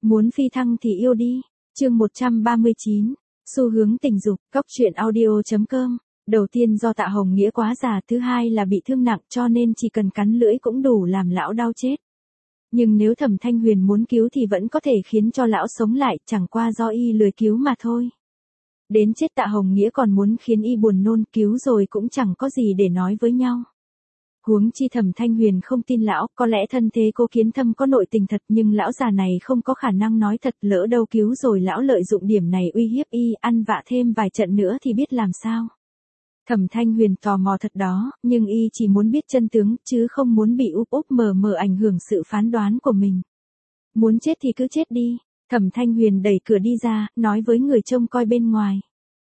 Muốn phi thăng thì yêu đi. Chương 139. Xu hướng tình dục. Cóc truyện audio.com. Đầu tiên do Tạ Hồng Nghĩa quá già, thứ hai là bị thương nặng cho nên chỉ cần cắn lưỡi cũng đủ làm lão đau chết. Nhưng nếu Thẩm Thanh Huyền muốn cứu thì vẫn có thể khiến cho lão sống lại, chẳng qua do y lười cứu mà thôi. Đến chết Tạ Hồng Nghĩa còn muốn khiến y buồn nôn, cứu rồi cũng chẳng có gì để nói với nhau. Huống chi Thẩm Thanh Huyền không tin lão, có lẽ thân thế Cố Kiến Thâm có nội tình thật nhưng lão già này không có khả năng nói thật, lỡ đâu cứu rồi lão lợi dụng điểm này uy hiếp y, ăn vạ thêm vài trận nữa thì biết làm sao. Thẩm Thanh Huyền tò mò thật đó, nhưng y chỉ muốn biết chân tướng, chứ không muốn bị úp úp mờ mờ ảnh hưởng sự phán đoán của mình. Muốn chết thì cứ chết đi. Thẩm Thanh Huyền đẩy cửa đi ra, nói với người trông coi bên ngoài.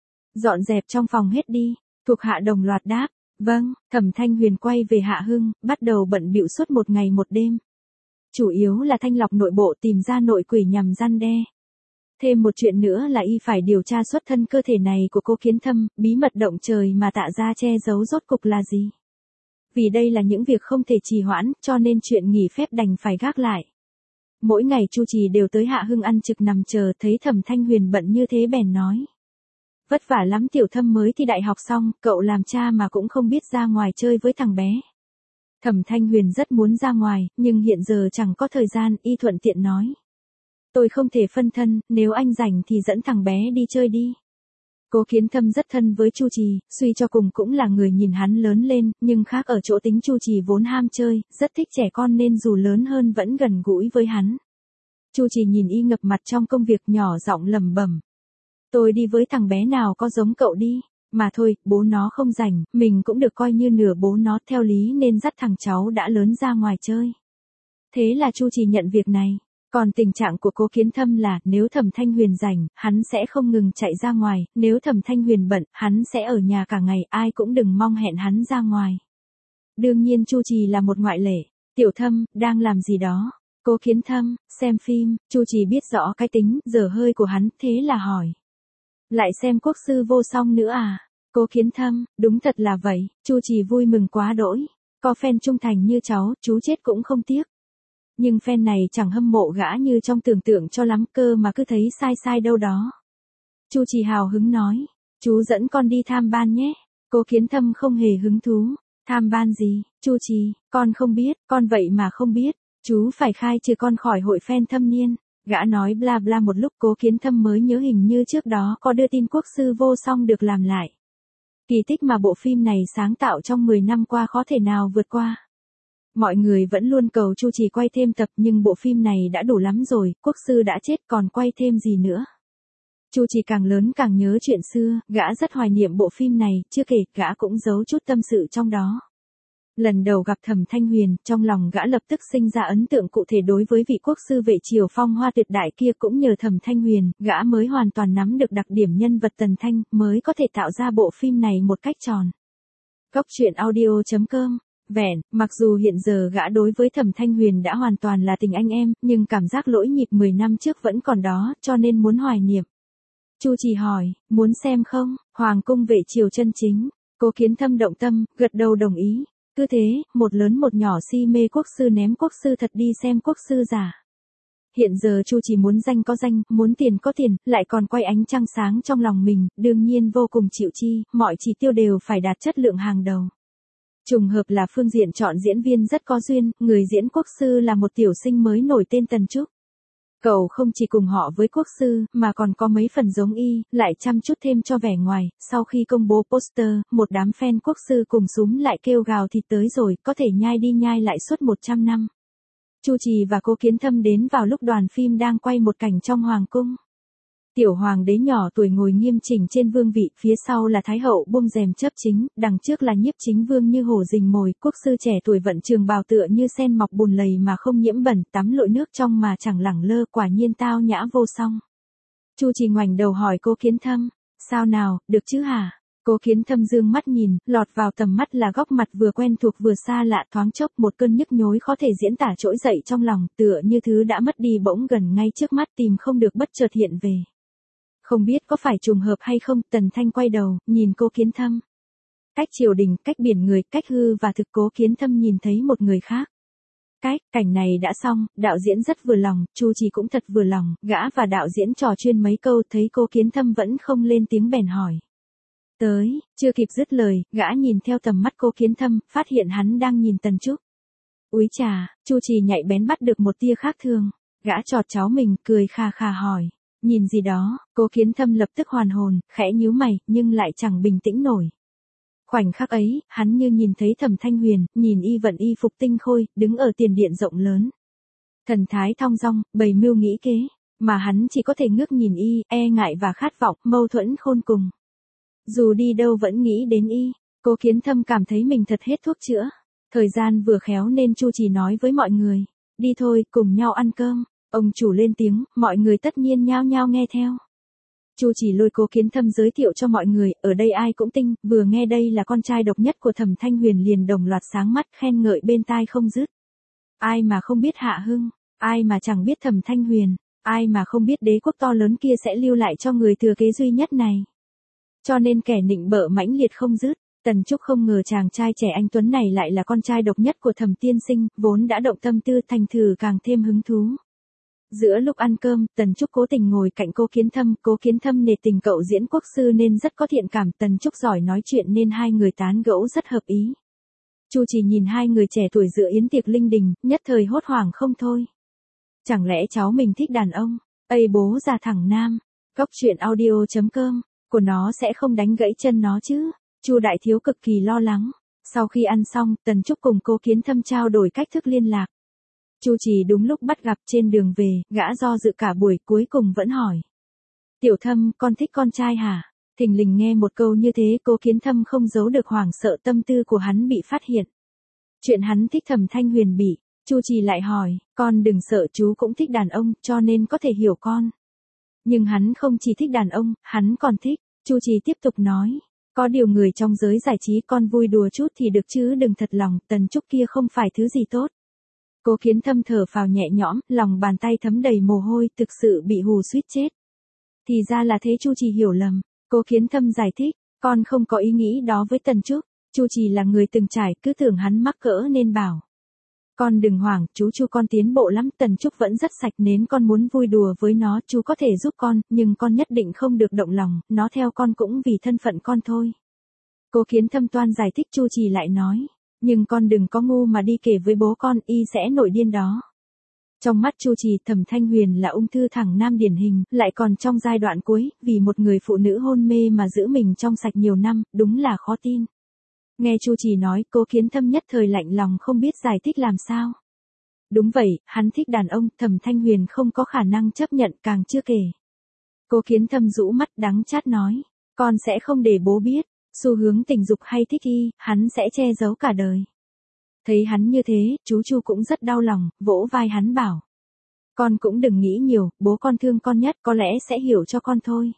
Dọn dẹp trong phòng hết đi. Thuộc hạ đồng loạt đáp. Vâng. Thẩm Thanh Huyền quay về Hạ Hưng, bắt đầu bận bịu suốt một ngày một đêm. Chủ yếu là thanh lọc nội bộ, tìm ra nội quỷ nhằm răn đe. Thêm một chuyện nữa là y phải điều tra xuất thân cơ thể này của Cố Kiến Thâm, bí mật động trời mà Tạ gia che giấu rốt cục là gì. Vì đây là những việc không thể trì hoãn, cho nên chuyện nghỉ phép đành phải gác lại. Mỗi ngày Chu Trì đều tới Hạ Hưng ăn trực nằm chờ, thấy Thẩm Thanh Huyền bận như thế bèn nói. Vất vả lắm Tiểu Thâm mới thi đại học xong, cậu làm cha mà cũng không biết ra ngoài chơi với thằng bé. Thẩm Thanh Huyền rất muốn ra ngoài, nhưng hiện giờ chẳng có thời gian, y thuận tiện nói. Tôi không thể phân thân, nếu anh rảnh thì dẫn thằng bé đi chơi đi. Cố Kiến Thâm rất thân với Chu Trì, suy cho cùng cũng là người nhìn hắn lớn lên, nhưng khác ở chỗ tính Chu Trì vốn ham chơi, rất thích trẻ con nên dù lớn hơn vẫn gần gũi với hắn. Chu Trì nhìn y ngập mặt trong công việc, nhỏ giọng lẩm bẩm. Tôi đi với thằng bé nào có giống cậu đi, mà thôi, bố nó không rảnh, mình cũng được coi như nửa bố nó, theo lý nên dắt thằng cháu đã lớn ra ngoài chơi. Thế là Chu Trì nhận việc này. Còn tình trạng của Cố Kiến Thâm là, nếu Thẩm Thanh Huyền rảnh, hắn sẽ không ngừng chạy ra ngoài, nếu Thẩm Thanh Huyền bận, hắn sẽ ở nhà cả ngày, ai cũng đừng mong hẹn hắn ra ngoài. Đương nhiên Chu Trì là một ngoại lệ. Tiểu Thâm, đang làm gì đó? Cố Kiến Thâm, xem phim. Chu Trì biết rõ cái tính, dở hơi của hắn, thế là hỏi. Lại xem Quốc sư vô song nữa à? Cố Kiến Thâm, đúng thật là vậy. Chu Trì vui mừng quá đỗi. Có fan trung thành như cháu, chú chết cũng không tiếc. Nhưng fan này chẳng hâm mộ gã như trong tưởng tượng cho lắm cơ mà cứ thấy sai sai đâu đó. Chu Trì hào hứng nói, chú dẫn con đi tham ban nhé. Cố Kiến Thâm không hề hứng thú. Tham ban gì? Chu Trì, con không biết, con vậy mà không biết. Chú phải khai trừ con khỏi hội fan thâm niên. Gã nói bla bla một lúc, Cố Kiến Thâm mới nhớ hình như trước đó có đưa tin Quốc sư vô song được làm lại. Kỳ tích mà bộ phim này sáng tạo trong 10 năm qua khó thể nào vượt qua. Mọi người vẫn luôn cầu Chu Trì quay thêm tập nhưng bộ phim này đã đủ lắm rồi, Quốc sư đã chết còn quay thêm gì nữa. Chu Trì càng lớn càng nhớ chuyện xưa, gã rất hoài niệm bộ phim này, chưa kể gã cũng giấu chút tâm sự trong đó. Lần đầu gặp Thẩm Thanh Huyền, trong lòng gã lập tức sinh ra ấn tượng cụ thể đối với vị quốc sư vệ triều phong hoa tuyệt đại kia, cũng nhờ Thẩm Thanh Huyền, gã mới hoàn toàn nắm được đặc điểm nhân vật Tần Thanh, mới có thể tạo ra bộ phim này một cách tròn. Cóc truyện audio.com. Vẹn, mặc dù hiện giờ gã đối với Thẩm Thanh Huyền đã hoàn toàn là tình anh em, nhưng cảm giác lỗi nhịp 10 năm trước vẫn còn đó, cho nên muốn hoài niệm. Chu Trì hỏi, muốn xem không? Hoàng cung vệ triều chân chính. Cố Kiến Thâm động tâm, gật đầu đồng ý. Cứ thế, một lớn một nhỏ si mê quốc sư ném quốc sư thật đi xem quốc sư giả. Hiện giờ Chu Trì muốn danh có danh, muốn tiền có tiền, lại còn quay ánh trăng sáng trong lòng mình, đương nhiên vô cùng chịu chi, mọi chỉ tiêu đều phải đạt chất lượng hàng đầu. Trùng hợp là phương diện chọn diễn viên rất có duyên, người diễn quốc sư là một tiểu sinh mới nổi tên Tần Trúc. Cậu không chỉ cùng họ với quốc sư, mà còn có mấy phần giống y, lại chăm chút thêm cho vẻ ngoài. Sau khi công bố poster, một đám fan quốc sư cùng súm lại kêu gào thịt tới rồi, có thể nhai đi nhai lại suốt 100 năm. Chu Trì và Cố Kiến Thâm đến vào lúc đoàn phim đang quay một cảnh trong hoàng cung. Tiểu hoàng đế nhỏ tuổi ngồi nghiêm chỉnh trên vương vị, phía sau là thái hậu buông rèm chấp chính, đằng trước là nhiếp chính vương như hổ rình mồi, quốc sư trẻ tuổi vận trường bào tựa như sen mọc bùn lầy mà không nhiễm bẩn, tắm lội nước trong mà chẳng lẳng lơ, quả nhiên tao nhã vô song. Chu Trì ngoảnh đầu hỏi Cố Kiến Thâm, sao nào, được chứ hả? Cố Kiến Thâm dương mắt nhìn, lọt vào tầm mắt là góc mặt vừa quen thuộc vừa xa lạ, thoáng chốc một cơn nhức nhối khó thể diễn tả trỗi dậy trong lòng, tựa như thứ đã mất đi bỗng gần ngay trước mắt tìm không được bất chợt hiện về. Không biết có phải trùng hợp hay không, Tần Thanh quay đầu, nhìn Cố Kiến Thâm. Cách triều đình, cách biển người, cách hư và thực, Cố Kiến Thâm nhìn thấy một người khác. Cảnh này đã xong, đạo diễn rất vừa lòng, Chu Trì cũng thật vừa lòng, gã và đạo diễn trò chuyện mấy câu thấy Cố Kiến Thâm vẫn không lên tiếng bèn hỏi. Chưa kịp dứt lời, gã nhìn theo tầm mắt Cố Kiến Thâm, phát hiện hắn đang nhìn Tần Trúc. Úi chà, Chu Trì nhạy bén bắt được một tia khác thường. Gã chọt cháu mình, cười kha kha hỏi. Nhìn gì đó, Cố Kiến Thâm lập tức hoàn hồn, khẽ nhíu mày, nhưng lại chẳng bình tĩnh nổi. Khoảnh khắc ấy, hắn như nhìn thấy Thẩm Thanh Huyền, nhìn y vận y phục tinh khôi, đứng ở tiền điện rộng lớn. Thần thái thong dong, bày mưu nghĩ kế, mà hắn chỉ có thể ngước nhìn y, e ngại và khát vọng, mâu thuẫn khôn cùng. Dù đi đâu vẫn nghĩ đến y, Cố Kiến Thâm cảm thấy mình thật hết thuốc chữa. Thời gian vừa khéo nên Chu Trì nói với mọi người, đi thôi, cùng nhau ăn cơm. Ông chủ lên tiếng, mọi người tất nhiên nhao nhao nghe theo. Chu Trì lôi Cố Kiến Thâm giới thiệu cho mọi người, ở đây ai cũng tinh, vừa nghe đây là con trai độc nhất của Thẩm Thanh Huyền liền đồng loạt sáng mắt khen ngợi bên tai không dứt. Ai mà không biết Hạ Hưng, ai mà chẳng biết Thẩm Thanh Huyền, ai mà không biết đế quốc to lớn kia sẽ lưu lại cho người thừa kế duy nhất này. Cho nên kẻ nịnh bợ mãnh liệt không dứt. Tần Trúc không ngờ chàng trai trẻ anh tuấn này lại là con trai độc nhất của Thẩm tiên sinh, vốn đã động tâm tư thành thử càng thêm hứng thú. Giữa lúc ăn cơm, Tần Trúc cố tình ngồi cạnh Cố Kiến Thâm nể tình cậu diễn quốc sư nên rất có thiện cảm, Tần Trúc giỏi nói chuyện nên hai người tán gẫu rất hợp ý. Chu Trì nhìn hai người trẻ tuổi dự yến tiệc linh đình, nhất thời hốt hoảng không thôi. Chẳng lẽ cháu mình thích đàn ông? Ây bố già thẳng nam. Góc truyện audio.com, của nó sẽ không đánh gãy chân nó chứ? Chu đại thiếu cực kỳ lo lắng. Sau khi ăn xong, Tần Trúc cùng Cố Kiến Thâm trao đổi cách thức liên lạc. Chu Trì đúng lúc bắt gặp trên đường về, gã do dự cả buổi cuối cùng vẫn hỏi. Tiểu Thâm, con thích con trai hả? Thình lình nghe một câu như thế, Cố Kiến Thâm không giấu được hoảng sợ tâm tư của hắn bị phát hiện. Chuyện hắn thích Thẩm Thanh Huyền bị, Chu Trì lại hỏi, con đừng sợ, chú cũng thích đàn ông, cho nên có thể hiểu con. Nhưng hắn không chỉ thích đàn ông, hắn còn thích. Chu Trì tiếp tục nói. Có điều người trong giới giải trí con vui đùa chút thì được chứ đừng thật lòng, Tần Trúc kia không phải thứ gì tốt. Cố Kiến Thâm thở phào nhẹ nhõm, lòng bàn tay thấm đầy mồ hôi, thực sự bị hù suýt chết. Thì ra là thế, Chu Trì hiểu lầm. Cố Kiến Thâm giải thích, con không có ý nghĩ đó với Tần Trúc. Chu Trì là người từng trải, cứ tưởng hắn mắc cỡ nên bảo. Con đừng hoảng, chú con tiến bộ lắm, Tần Trúc vẫn rất sạch nên con muốn vui đùa với nó, chú có thể giúp con, nhưng con nhất định không được động lòng, nó theo con cũng vì thân phận con thôi. Cố Kiến Thâm toan giải thích, Chu Trì lại nói, nhưng con đừng có ngu mà đi kể với bố con, y sẽ nổi điên đó. Trong mắt Chu Trì, Thẩm Thanh Huyền là ung thư thẳng nam điển hình, lại còn trong giai đoạn cuối, vì một người phụ nữ hôn mê mà giữ mình trong sạch nhiều năm, đúng là khó tin. Nghe Chu Trì nói, Cố Kiến Thâm nhất thời lạnh lòng không biết giải thích làm sao. Đúng vậy, hắn thích đàn ông, Thẩm Thanh Huyền không có khả năng chấp nhận, càng chưa kể. Cố Kiến Thâm rũ mắt đắng chát nói, con sẽ không để bố biết, xu hướng tình dục hay thích y, hắn sẽ che giấu cả đời. Thấy hắn như thế, chú Chu cũng rất đau lòng, vỗ vai hắn bảo. Con cũng đừng nghĩ nhiều, bố con thương con nhất, có lẽ sẽ hiểu cho con thôi.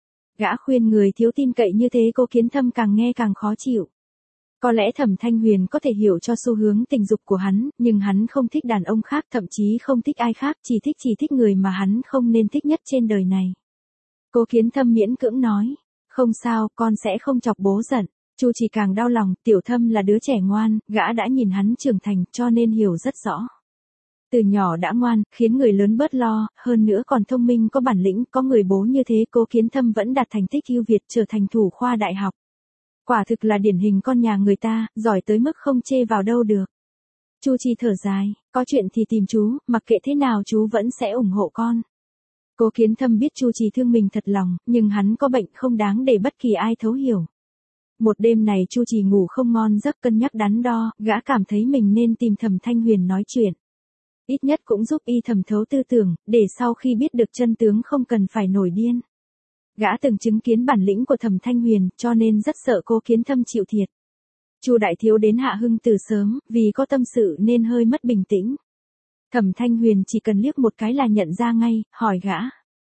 Gã khuyên người thiếu tin cậy như thế, Cố Kiến Thâm càng nghe càng khó chịu. Có lẽ Thẩm Thanh Huyền có thể hiểu cho xu hướng tình dục của hắn, nhưng hắn không thích đàn ông khác, thậm chí không thích ai khác, chỉ thích người mà hắn không nên thích nhất trên đời này. Cố Kiến Thâm miễn cưỡng nói, không sao, con sẽ không chọc bố giận. Chu Trì càng đau lòng, Tiểu Thâm là đứa trẻ ngoan, gã đã nhìn hắn trưởng thành, cho nên hiểu rất rõ. Từ nhỏ đã ngoan, khiến người lớn bớt lo, hơn nữa còn thông minh có bản lĩnh, có người bố như thế, Cố Kiến Thâm vẫn đạt thành tích ưu việt, trở thành thủ khoa đại học. Quả thực là điển hình con nhà người ta, giỏi tới mức không chê vào đâu được. Chu Trì thở dài, có chuyện thì tìm chú, mặc kệ thế nào chú vẫn sẽ ủng hộ con. Cố Kiến Thâm biết Chu Trì thương mình thật lòng, nhưng hắn có bệnh không đáng để bất kỳ ai thấu hiểu. Một đêm này Chu Trì ngủ không ngon giấc, cân nhắc đắn đo, gã cảm thấy mình nên tìm Thẩm Thanh Huyền nói chuyện. Ít nhất cũng giúp y thẩm thấu tư tưởng, để sau khi biết được chân tướng không cần phải nổi điên. Gã từng chứng kiến bản lĩnh của Thẩm Thanh Huyền, cho nên rất sợ Cố Kiến Thâm chịu thiệt. Chu đại thiếu đến Hạ Hưng từ sớm, vì có tâm sự nên hơi mất bình tĩnh. Thẩm Thanh Huyền chỉ cần liếc một cái là nhận ra ngay, hỏi gã.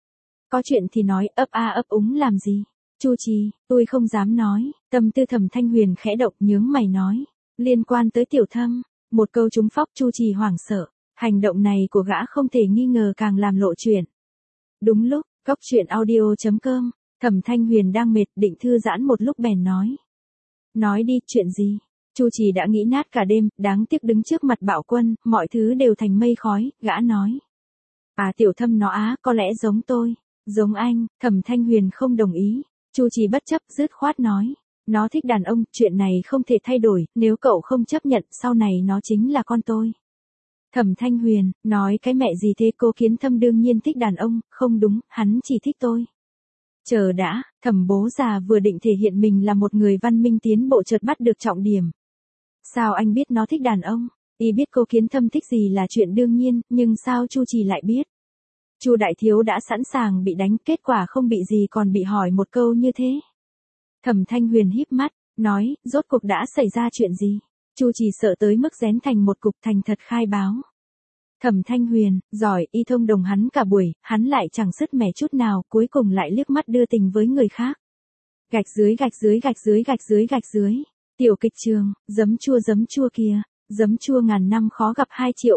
Có chuyện thì nói, ấp a ấp úng làm gì? Chu Trì, tôi không dám nói. Tâm tư Thẩm Thanh Huyền khẽ động, nhướng mày nói. Liên quan tới Tiểu Thâm. Một câu trúng phóc, Chu Trì hoảng sợ. Hành động này của gã không thể nghi ngờ càng làm lộ chuyện. Đúng lúc, góc truyện audio.com, Thẩm Thanh Huyền đang mệt, định thư giãn một lúc bèn nói. Nói đi, chuyện gì? Chu Trì đã nghĩ nát cả đêm, đáng tiếc đứng trước mặt Bạo Quân, mọi thứ đều thành mây khói, gã nói. À Tiểu Thâm nó á, có lẽ giống tôi. Giống anh, Thẩm Thanh Huyền không đồng ý. Chu Trì bất chấp, dứt khoát nói. Nó thích đàn ông, chuyện này không thể thay đổi, nếu cậu không chấp nhận, sau này nó chính là con tôi. Thẩm Thanh Huyền, nói cái mẹ gì thế, Cố Kiến Thâm đương nhiên thích đàn ông, không đúng, hắn chỉ thích tôi. Chờ đã, Thẩm bố già vừa định thể hiện mình là một người văn minh tiến bộ chợt bắt được trọng điểm. Sao anh biết nó thích đàn ông? Y biết Cố Kiến Thâm thích gì là chuyện đương nhiên, nhưng sao Chu Trì lại biết? Chu đại thiếu đã sẵn sàng bị đánh, kết quả không bị gì còn bị hỏi một câu như thế. Thẩm Thanh Huyền híp mắt, nói, rốt cuộc đã xảy ra chuyện gì? Chu Trì sợ tới mức rén thành một cục, thành thật khai báo. Thẩm Thanh Huyền, giỏi, y thông đồng hắn cả buổi, hắn lại chẳng sứt mẻ chút nào, cuối cùng lại liếc mắt đưa tình với người khác. Gạch dưới gạch dưới gạch dưới gạch dưới gạch dưới. Tiểu kịch trường, giấm chua kìa, giấm chua ngàn năm khó gặp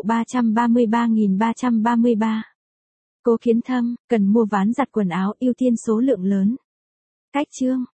2.333.333. Cố Kiến Thâm, cần mua ván giặt quần áo ưu tiên số lượng lớn. Cách chương.